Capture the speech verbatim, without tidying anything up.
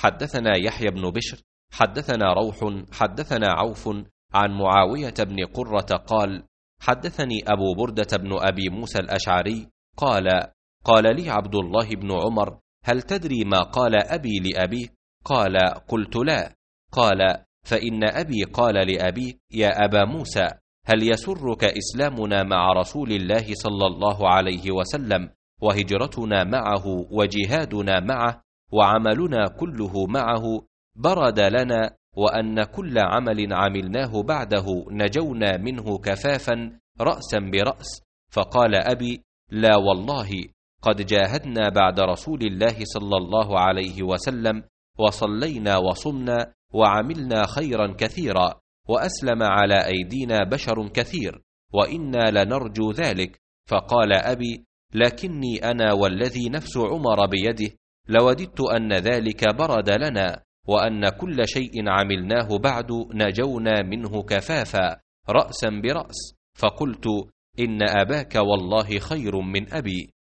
حدثنا يحيى بن بشر حدثنا روح حدثنا عوف عن معاوية بن قرة قال: حدثني أبو بردة بن أبي موسى الأشعري قال: قال لي عبد الله بن عمر: هل تدري ما قال أبي لأبيك؟ قال: قلت لا. قال: فإن أبي قال لأبيك: يا أبا موسى، هل يسرك إسلامنا مع رسول الله صلى الله عليه وسلم، وهجرتنا معه، وجهادنا معه، وعملنا كله معه برد لنا، وأن كل عمل عملناه بعده نجونا منه كفافا رأسا برأس؟ فقال أبي: لا والله، قد جاهدنا بعد رسول الله صلى الله عليه وسلم، وصلينا وصمنا وعملنا خيرا كثيرا، وأسلم على أيدينا بشر كثير، وإنا لنرجو ذلك. فقال أبي: لكني أنا والذي نفس عمر بيده لوددت أن ذلك برد لنا، وأن كل شيء عملناه بعد نجونا منه كفافا رأسا برأس. فقلت: إن أباك والله خير من أبي.